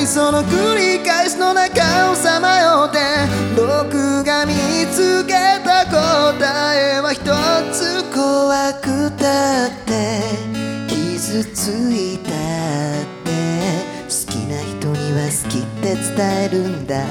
その繰り返しの中をさまよって、僕が見つけた答えは一つ。怖くたって傷ついたって、好きな人には好きって伝えるんだ。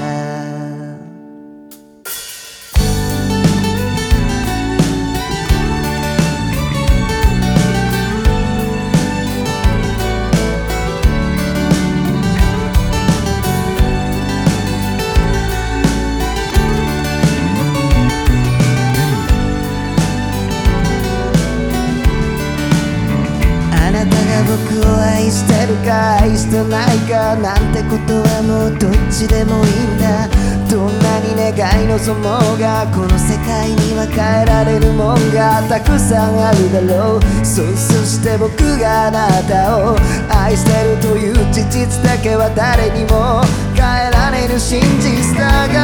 あなたが僕を愛してるか愛してないかなんてことはもうどっちでもいいんだ。どんなに願い望もうがこの世界には変えられるもんがたくさんあるだろう。そして僕があなたを愛してるという事実だけは誰にも変えられる真実だから。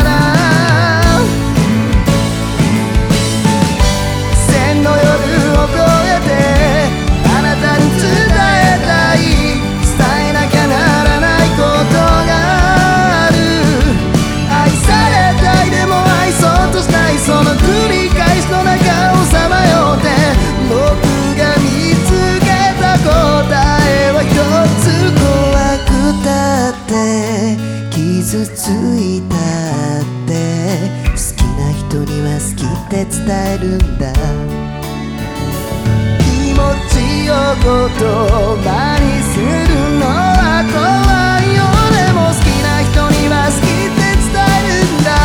千の夜を越えてあなたに伝えたい、伝えなきゃならないことがある。愛されたいでも愛そうとしない、その繰り返しの中をさまよって、僕が見つけた答えは一つ。怖くたって傷ついたって、好きな人には好きって伝えるんだ。気持ちを言葉にするのは怖いよ。でも好きな人には好きって伝えるんだ。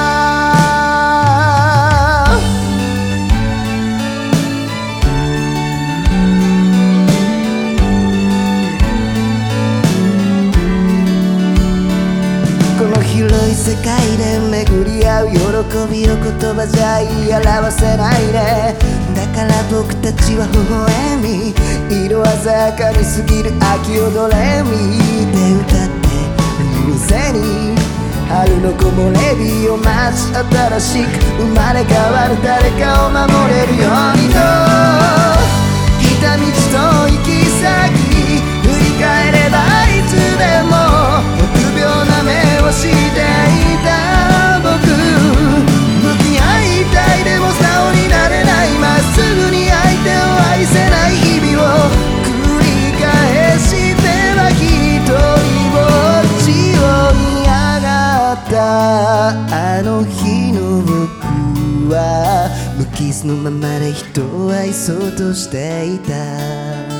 この広い世界で巡り合う喜びを言葉じゃ言い表せないね。だから僕たちは微笑み、色鮮やかに過ぎる秋をドレミで歌って、店に春の木漏れ日を待ち、新しく生まれ変わる誰かを守れるようにと。来た道と行き先振り返ればいつでも臆病な目をしていた僕。向き合いたいでも素直になれない、まっすぐに相手を愛せない日々を繰り返しては一人ぼっちを嫌がった。あの日の僕は無傷のままで人を愛そうとしていた。